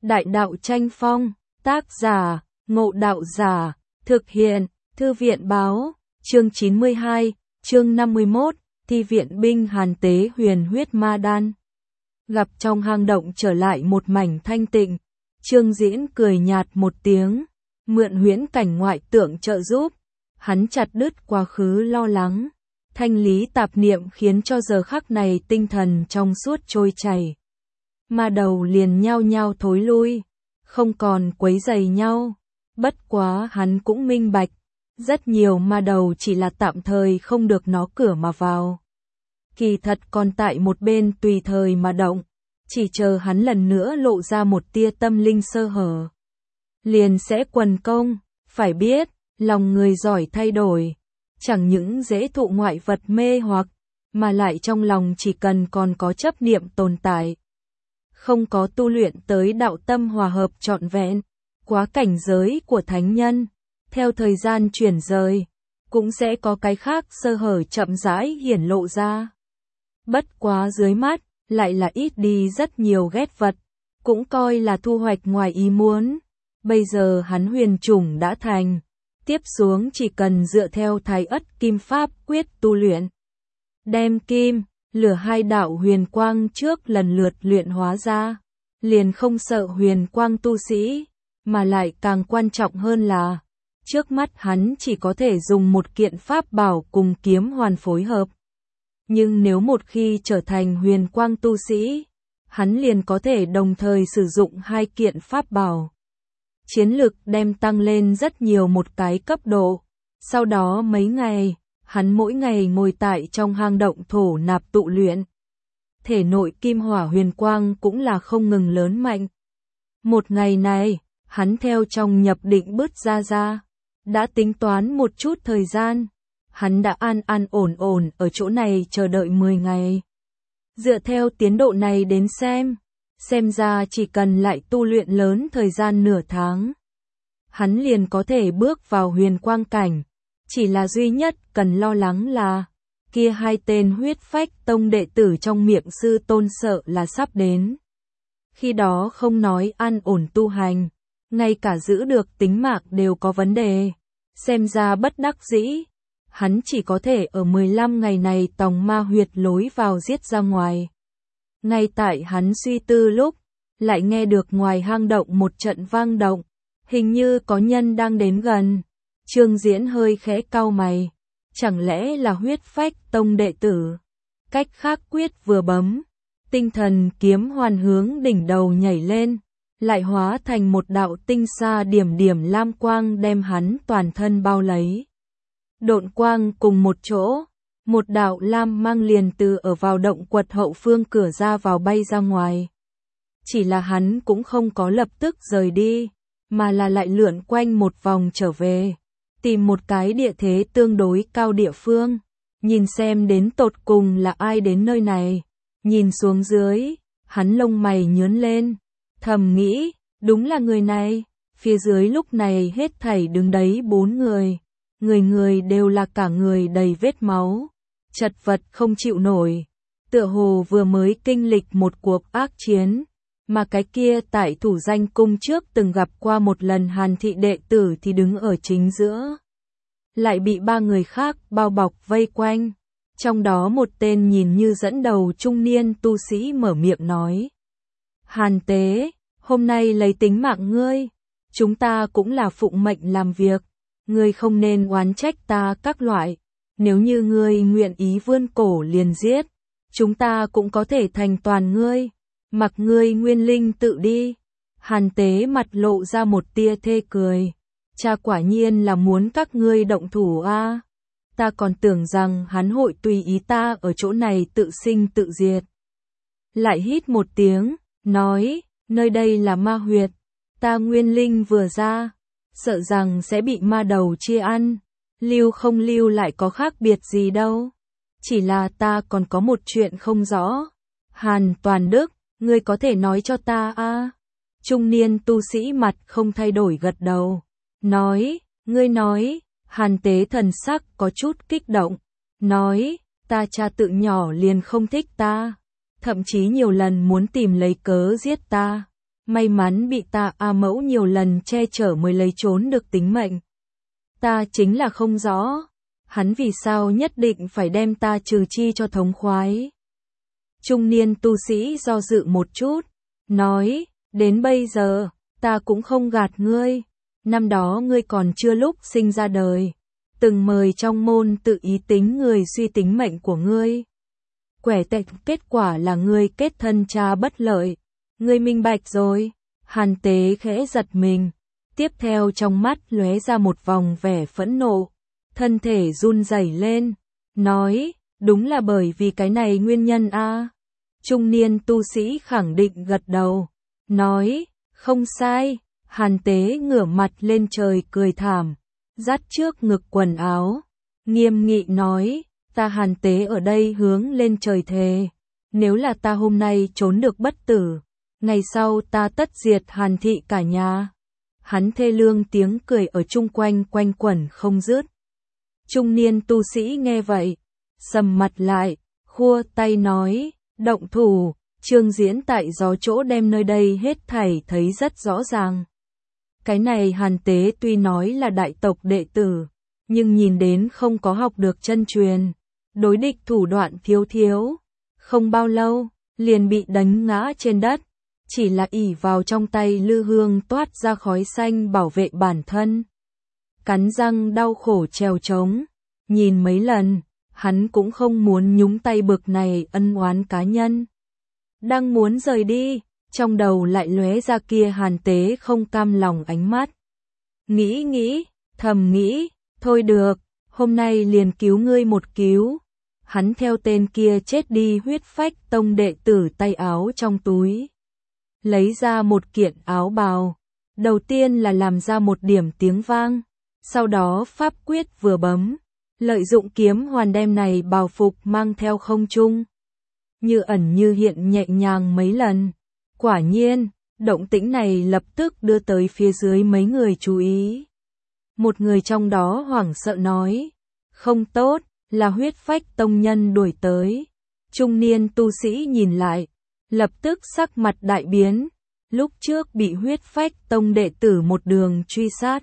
Đại đạo tranh phong, tác giả, Ngộ Đạo Giả, thực hiện, Thư viện báo, chương 92, chương 51, thi viện binh Hàn Tế huyền huyết ma đan. Gặp trong hang động trở lại một mảnh thanh tịnh, Trương Diễn cười nhạt một tiếng, mượn huyễn cảnh ngoại tượng trợ giúp, hắn chặt đứt quá khứ lo lắng, thanh lý tạp niệm khiến cho giờ khắc này tinh thần trong suốt trôi chảy. Ma đầu liền nhao nhao thối lui, không còn quấy rầy nhau, bất quá hắn cũng minh bạch, rất nhiều ma đầu chỉ là tạm thời không được nó cửa mà vào. Kỳ thật còn tại một bên tùy thời mà động, chỉ chờ hắn lần nữa lộ ra một tia tâm linh sơ hở. Liền sẽ quần công, phải biết, lòng người giỏi thay đổi, chẳng những dễ thụ ngoại vật mê hoặc, mà lại trong lòng chỉ cần còn có chấp niệm tồn tại. Không có tu luyện tới đạo tâm hòa hợp trọn vẹn, quá cảnh giới của thánh nhân, theo thời gian chuyển rời, cũng sẽ có cái khác sơ hở chậm rãi hiển lộ ra. Bất quá dưới mắt, lại là ít đi rất nhiều ghét vật, cũng coi là thu hoạch ngoài ý muốn. Bây giờ hắn huyền chủng đã thành, tiếp xuống chỉ cần dựa theo Thái Ất Kim Pháp quyết tu luyện. Đem kim, lửa hai đạo huyền quang trước lần lượt luyện hóa ra, liền không sợ huyền quang tu sĩ, mà lại càng quan trọng hơn là, trước mắt hắn chỉ có thể dùng một kiện pháp bảo cùng kiếm hoàn phối hợp. Nhưng nếu một khi trở thành huyền quang tu sĩ, hắn liền có thể đồng thời sử dụng hai kiện pháp bảo. Chiến lực đem tăng lên rất nhiều một cái cấp độ. Sau đó mấy ngày, hắn mỗi ngày ngồi tại trong hang động thổ nạp tụ luyện. Thể nội kim hỏa huyền quang cũng là không ngừng lớn mạnh. Một ngày này, hắn theo trong nhập định bứt ra. Đã tính toán một chút thời gian. Hắn đã an ổn ở chỗ này chờ đợi 10 ngày. Dựa theo tiến độ này đến xem ra chỉ cần lại tu luyện lớn thời gian nửa tháng, hắn liền có thể bước vào huyền quang cảnh. Chỉ là duy nhất cần lo lắng là, kia hai tên huyết phách tông đệ tử trong miệng sư tôn sợ là sắp đến. Khi đó không nói an ổn tu hành, ngay cả giữ được tính mạng đều có vấn đề. Xem ra bất đắc dĩ, hắn chỉ có thể ở 15 ngày này tòng ma huyệt lối vào giết ra ngoài. Ngay tại hắn suy tư lúc, lại nghe được ngoài hang động một trận vang động, hình như có nhân đang đến gần. Trương Diễn hơi khẽ cau mày, chẳng lẽ là huyết phách tông đệ tử? Cách khác quyết vừa bấm, tinh thần kiếm hoàn hướng đỉnh đầu nhảy lên, lại hóa thành một đạo tinh xa điểm điểm lam quang đem hắn toàn thân bao lấy. Độn quang cùng một chỗ, một đạo lam mang liền từ ở vào động quật hậu phương cửa ra vào bay ra ngoài. Chỉ là hắn cũng không có lập tức rời đi, mà là lại lượn quanh một vòng trở về, tìm một cái địa thế tương đối cao địa phương, nhìn xem đến tột cùng là ai đến nơi này. Nhìn xuống dưới, hắn lông mày nhướng lên, thầm nghĩ, đúng là người này. Phía dưới lúc này hết thảy đứng đấy 4 người, người đều là cả người đầy vết máu, chật vật không chịu nổi, tựa hồ vừa mới kinh lịch một cuộc ác chiến, mà cái kia tại Thủ Danh Cung trước từng gặp qua một lần Hàn thị đệ tử thì đứng ở chính giữa, lại bị 3 người khác bao bọc vây quanh. Trong đó một tên nhìn như dẫn đầu trung niên tu sĩ mở miệng nói: Hàn Tế, hôm nay lấy tính mạng ngươi, chúng ta cũng là phụng mệnh làm việc, ngươi không nên oán trách ta các loại, nếu như ngươi nguyện ý vươn cổ liền giết, chúng ta cũng có thể thành toàn ngươi, mặc ngươi nguyên linh tự đi. Hàn Tế mặt lộ ra một tia thê cười, cha quả nhiên là muốn các ngươi động thủ a. Ta còn tưởng rằng hắn hội tùy ý ta ở chỗ này tự sinh tự diệt. Lại hít một tiếng, nói, nơi đây là ma huyệt, ta nguyên linh vừa ra, sợ rằng sẽ bị ma đầu chia ăn, lưu không lưu lại có khác biệt gì đâu. Chỉ là ta còn có một chuyện không rõ. Hàn Toàn Đức, ngươi có thể nói cho ta a? Trung niên tu sĩ mặt không thay đổi gật đầu, nói, ngươi nói. Hàn Tế thần sắc có chút kích động, nói, ta cha tự nhỏ liền không thích ta, thậm chí nhiều lần muốn tìm lấy cớ giết ta. may mắn bị ta A Mẫu nhiều lần che chở mới lấy trốn được tính mệnh. Ta chính là không rõ, hắn vì sao nhất định phải đem ta trừ chi cho thống khoái. Trung niên tu sĩ do dự một chút, nói, đến bây giờ, ta cũng không gạt ngươi, năm đó ngươi còn chưa lúc sinh ra đời, từng mời trong môn tự ý tính người suy tính mệnh của ngươi. Quẻ tệ kết quả là ngươi kết thân cha bất lợi, ngươi minh bạch rồi. Hàn Tế khẽ giật mình, tiếp theo trong mắt lóe ra một vòng vẻ phẫn nộ, thân thể run rẩy lên, nói, đúng là bởi vì cái này nguyên nhân a. Trung niên tu sĩ khẳng định gật đầu, nói, không sai. Hàn Tế ngửa mặt lên trời cười thảm, dắt trước ngực quần áo, nghiêm nghị nói, ta Hàn Tế ở đây hướng lên trời thề, nếu là ta hôm nay trốn được bất tử, ngày sau ta tất diệt Hàn thị cả nhà. Hắn thê lương tiếng cười ở chung quanh quanh quẩn không dứt. Trung niên tu sĩ nghe vậy, sầm mặt lại, khua tay nói, động thủ. Trương Diễn tại gió chỗ đem nơi đây hết thảy thấy rất rõ ràng. Cái này Hàn Tế tuy nói là đại tộc đệ tử, nhưng nhìn đến không có học được chân truyền, đối địch thủ đoạn thiếu, không bao lâu, liền bị đánh ngã trên đất, chỉ là ỷ vào trong tay lư hương toát ra khói xanh bảo vệ bản thân. Cắn răng đau khổ trèo trống, nhìn mấy lần, hắn cũng không muốn nhúng tay bực này ân oán cá nhân. Đang muốn rời đi, trong đầu lại lóe ra kia Hàn Tế không cam lòng ánh mắt. Nghĩ, thầm nghĩ, thôi được, hôm nay liền cứu ngươi một cứu. Hắn theo tên kia chết đi huyết phách tông đệ tử tay áo trong túi. Lấy ra một kiện áo bào, đầu tiên là làm ra một điểm tiếng vang, sau đó pháp quyết vừa bấm, lợi dụng kiếm hoàn đem này bào phục mang theo không trung. Như ẩn như hiện nhẹ nhàng mấy lần. Quả nhiên, động tĩnh này lập tức đưa tới phía dưới mấy người chú ý. Một người trong đó hoảng sợ nói, không tốt, là huyết phách tông nhân đuổi tới. Trung niên tu sĩ nhìn lại, lập tức sắc mặt đại biến, lúc trước bị huyết phách tông đệ tử một đường truy sát.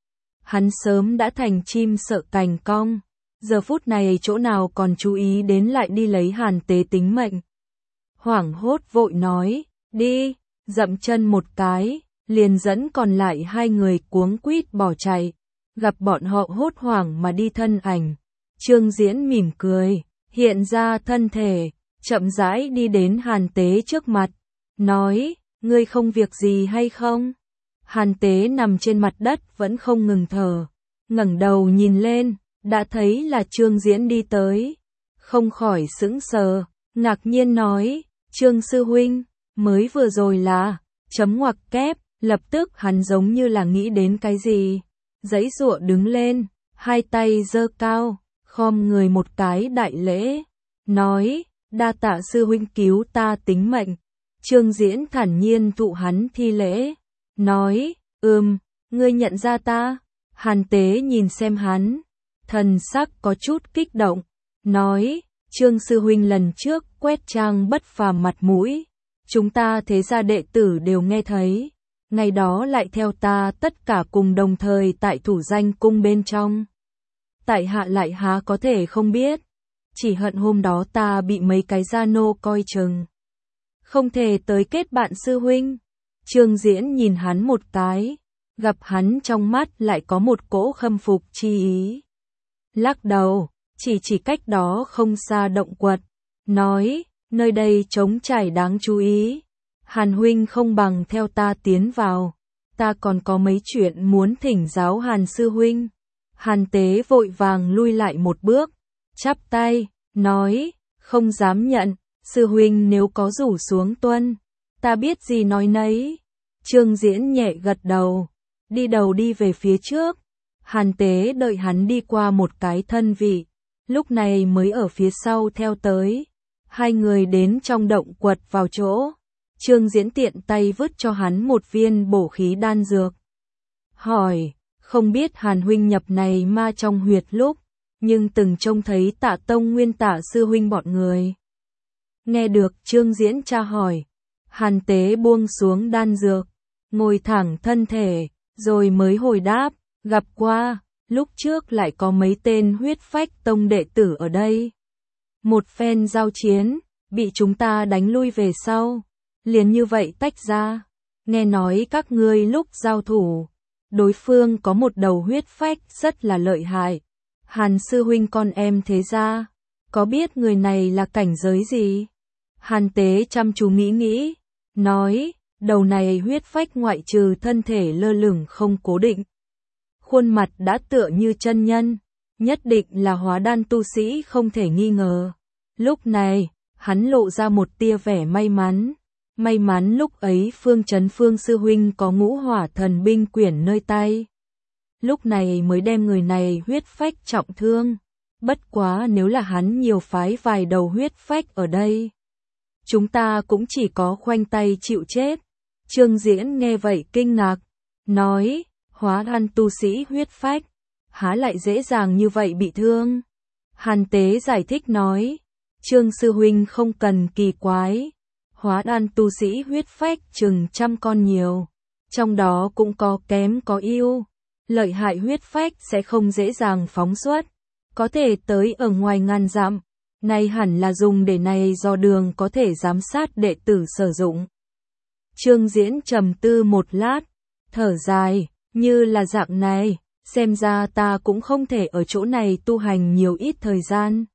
Hắn sớm đã thành chim sợ cành cong, giờ phút này chỗ nào còn chú ý đến lại đi lấy Hàn Tế tính mệnh. Hoảng hốt vội nói, đi, dậm chân một cái, liền dẫn còn lại hai người cuống quýt bỏ chạy, gặp bọn họ hốt hoảng mà đi thân ảnh. Trương Diễn mỉm cười, hiện ra thân thể, chậm rãi đi đến Hàn Tế trước mặt, nói, ngươi không việc gì hay không? Hàn Tế nằm trên mặt đất vẫn không ngừng thở, ngẩng đầu nhìn lên, đã thấy là Trương Diễn đi tới, không khỏi sững sờ, ngạc nhiên nói, Trương sư huynh, mới vừa rồi là, chấm ngoặc kép, lập tức hắn giống như là nghĩ đến cái gì, giãy giụa đứng lên, hai tay giơ cao, khom người một cái đại lễ, nói, đa tạ sư huynh cứu ta tính mệnh. Trương Diễn thản nhiên thụ hắn thi lễ, nói, ngươi nhận ra ta. Hàn Tế nhìn xem hắn, thần sắc có chút kích động, nói, Trương sư huynh lần trước quét trang bất phàm mặt mũi, chúng ta thế gia đệ tử đều nghe thấy, ngày đó lại theo ta tất cả cùng đồng thời tại thủ danh cung bên trong. Tại hạ lại há có thể không biết, chỉ hận hôm đó ta bị mấy cái gia nô coi chừng, không thể tới kết bạn sư huynh. Trương Diễn nhìn hắn một cái, gặp hắn trong mắt lại có một cỗ khâm phục chi ý. Lắc đầu, chỉ cách đó không xa động quật, nói, nơi đây trống trải đáng chú ý. Hàn huynh không bằng theo ta tiến vào, ta còn có mấy chuyện muốn thỉnh giáo Hàn sư huynh. Hàn Tế vội vàng lui lại một bước, chắp tay, nói, không dám nhận, sư huynh nếu có rủ xuống tuân, ta biết gì nói nấy. Trương Diễn nhẹ gật đầu, đi về phía trước. Hàn Tế đợi hắn đi qua một cái thân vị, lúc này mới ở phía sau theo tới. Hai người đến trong động quật vào chỗ, Trương Diễn tiện tay vứt cho hắn một viên bổ khí đan dược. Hỏi, không biết Hàn huynh nhập này ma trong huyệt lúc, nhưng từng trông thấy Tạ Tông Nguyên Tạ sư huynh bọn người. Nghe được Trương Diễn tra hỏi, Hàn Tế buông xuống đan dược, ngồi thẳng thân thể, rồi mới hồi đáp, gặp qua, lúc trước lại có mấy tên huyết phách tông đệ tử ở đây. Một phen giao chiến, bị chúng ta đánh lui về sau, liền như vậy tách ra. Nghe nói các ngươi lúc giao thủ, đối phương có một đầu huyết phách rất là lợi hại. Hàn sư huynh con em thế ra, có biết người này là cảnh giới gì? Hàn Tế chăm chú nghĩ, nói, đầu này huyết phách ngoại trừ thân thể lơ lửng không cố định, khuôn mặt đã tựa như chân nhân, nhất định là hóa đan tu sĩ không thể nghi ngờ. Lúc này, hắn lộ ra một tia vẻ may mắn lúc ấy Phương Chấn Phương sư huynh có ngũ hỏa thần binh quyển nơi tay. Lúc này mới đem người này huyết phách trọng thương, bất quá nếu là hắn nhiều phái vài đầu huyết phách ở đây, chúng ta cũng chỉ có khoanh tay chịu chết. Trương Diễn nghe vậy kinh ngạc, nói, hóa đan tu sĩ huyết phách, há lại dễ dàng như vậy bị thương. Hàn Tế giải thích nói, Trương sư huynh không cần kỳ quái, hóa đan tu sĩ huyết phách chừng trăm con nhiều, trong đó cũng có kém có ưu, lợi hại huyết phách sẽ không dễ dàng phóng xuất, có thể tới ở ngoài ngàn dặm, này hẳn là dùng để này do đường có thể giám sát đệ tử sử dụng. Trương Diễn trầm tư một lát, thở dài, như là dạng này, xem ra ta cũng không thể ở chỗ này tu hành nhiều ít thời gian.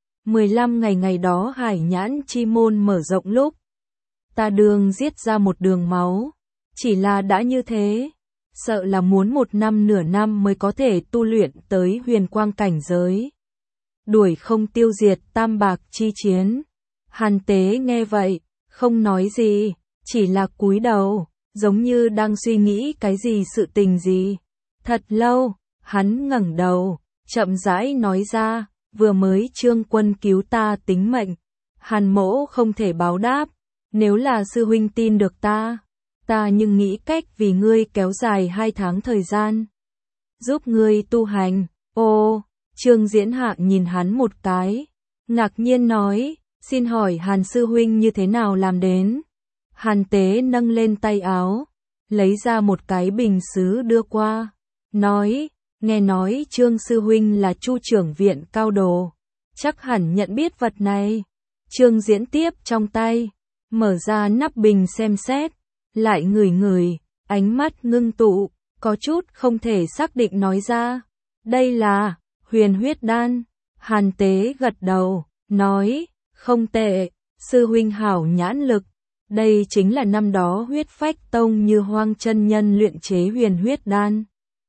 15 ngày đó Hải Nhãn Chi Môn mở rộng lúc, ta đường giết ra một đường máu, chỉ là đã như thế, sợ là muốn một năm nửa năm mới có thể tu luyện tới huyền quang cảnh giới. Đuổi không tiêu diệt tam bạc chi chiến. Hàn Tế nghe vậy, không nói gì, chỉ là cúi đầu, giống như đang suy nghĩ cái gì sự tình gì. Thật lâu, hắn ngẩng đầu, chậm rãi nói ra, vừa mới Trương Quân cứu ta tính mệnh, Hàn mỗ không thể báo đáp, nếu là sư huynh tin được ta nhưng nghĩ cách vì ngươi kéo dài 2 tháng thời gian, giúp ngươi tu hành. Ô, Trương Diễn Hạng nhìn hắn một cái, ngạc nhiên nói, xin hỏi Hàn sư huynh như thế nào làm đến? Hàn Tế nâng lên tay áo, lấy ra một cái bình sứ đưa qua, nói, nghe nói Trương sư huynh là Chu trưởng viện cao đồ, chắc hẳn nhận biết vật này. Trương Diễn tiếp trong tay, mở ra nắp bình xem xét, lại ngửi, ánh mắt ngưng tụ, có chút không thể xác định nói ra, đây là huyền huyết đan. Hàn Tế gật đầu, nói, không tệ, sư huynh hảo nhãn lực, đây chính là năm đó huyết phách tông Như Hoang chân nhân luyện chế huyền huyết đan.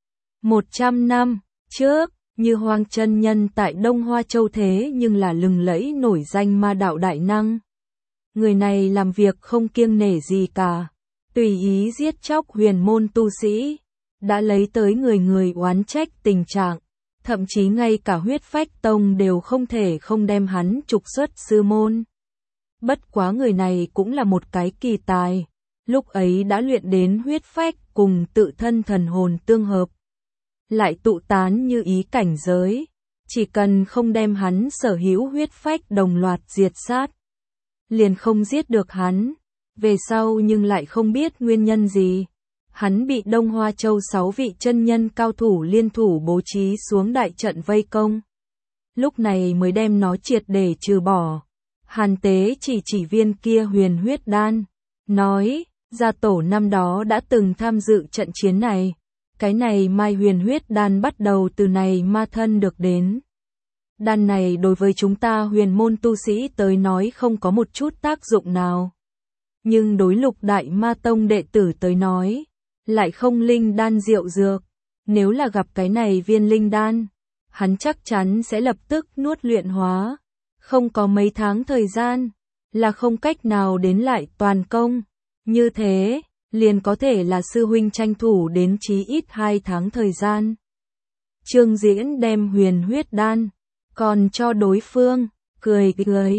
100 năm trước, Như Hoang chân nhân tại Đông Hoa Châu thế nhưng là lừng lẫy nổi danh ma đạo đại năng. Người này làm việc không kiêng nể gì cả, tùy ý giết chóc huyền môn tu sĩ, đã lấy tới người oán trách tình trạng, thậm chí ngay cả huyết phách tông đều không thể không đem hắn trục xuất sư môn. Bất quá người này cũng là một cái kỳ tài, lúc ấy đã luyện đến huyết phách cùng tự thân thần hồn tương hợp, lại tụ tán như ý cảnh giới, chỉ cần không đem hắn sở hữu huyết phách đồng loạt diệt sát, liền không giết được hắn. Về sau nhưng lại không biết nguyên nhân gì, hắn bị Đông Hoa Châu 6 vị chân nhân cao thủ liên thủ bố trí xuống đại trận vây công. Lúc này mới đem nó triệt để trừ bỏ. Hàn Tế chỉ viên kia huyền huyết đan, nói, gia tổ năm đó đã từng tham dự trận chiến này, cái này mai huyền huyết đan bắt đầu từ này ma thân được đến. Đan này đối với chúng ta huyền môn tu sĩ tới nói không có một chút tác dụng nào. Nhưng đối Lục Đại Ma Tông đệ tử tới nói, lại không linh đan diệu dược, nếu là gặp cái này viên linh đan, hắn chắc chắn sẽ lập tức nuốt luyện hóa, không có mấy tháng thời gian, là không cách nào đến lại toàn công, như thế, liền có thể là sư huynh tranh thủ đến chí ít 2 tháng thời gian. Trương Diễn đem huyền huyết đan, còn cho đối phương, cười,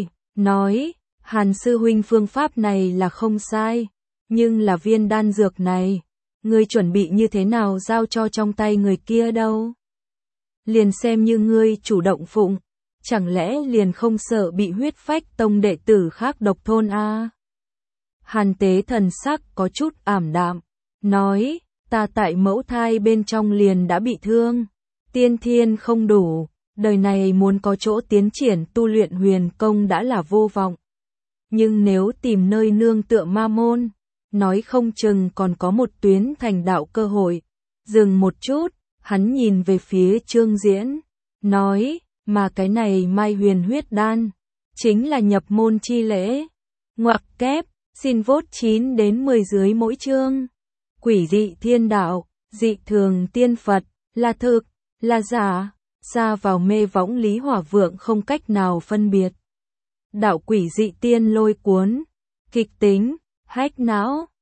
nói, Hàn sư huynh phương pháp này là không sai, nhưng là viên đan dược này, ngươi chuẩn bị như thế nào giao cho trong tay người kia đâu? Liền xem như ngươi chủ động phụng, chẳng lẽ liền không sợ bị huyết phách tông đệ tử khác độc thôn a? Hàn Tế thần sắc có chút ảm đạm, nói, ta tại mẫu thai bên trong liền đã bị thương, tiên thiên không đủ, đời này muốn có chỗ tiến triển tu luyện huyền công đã là vô vọng. Nhưng nếu tìm nơi nương tựa ma môn, nói không chừng còn có một tuyến thành đạo cơ hội. Dừng một chút, hắn nhìn về phía Trương Diễn, nói, mà cái này Mai Huyền huyết đan, chính là nhập môn chi lễ. Ngoặc kép, xin vote 9 đến 10 dưới mỗi chương. Quỷ dị thiên đạo, dị thường tiên Phật, là thực, là giả, xa vào mê võng Lý Hỏa Vượng không cách nào phân biệt. Đạo quỷ dị tiên lôi cuốn, kịch tính, hách não.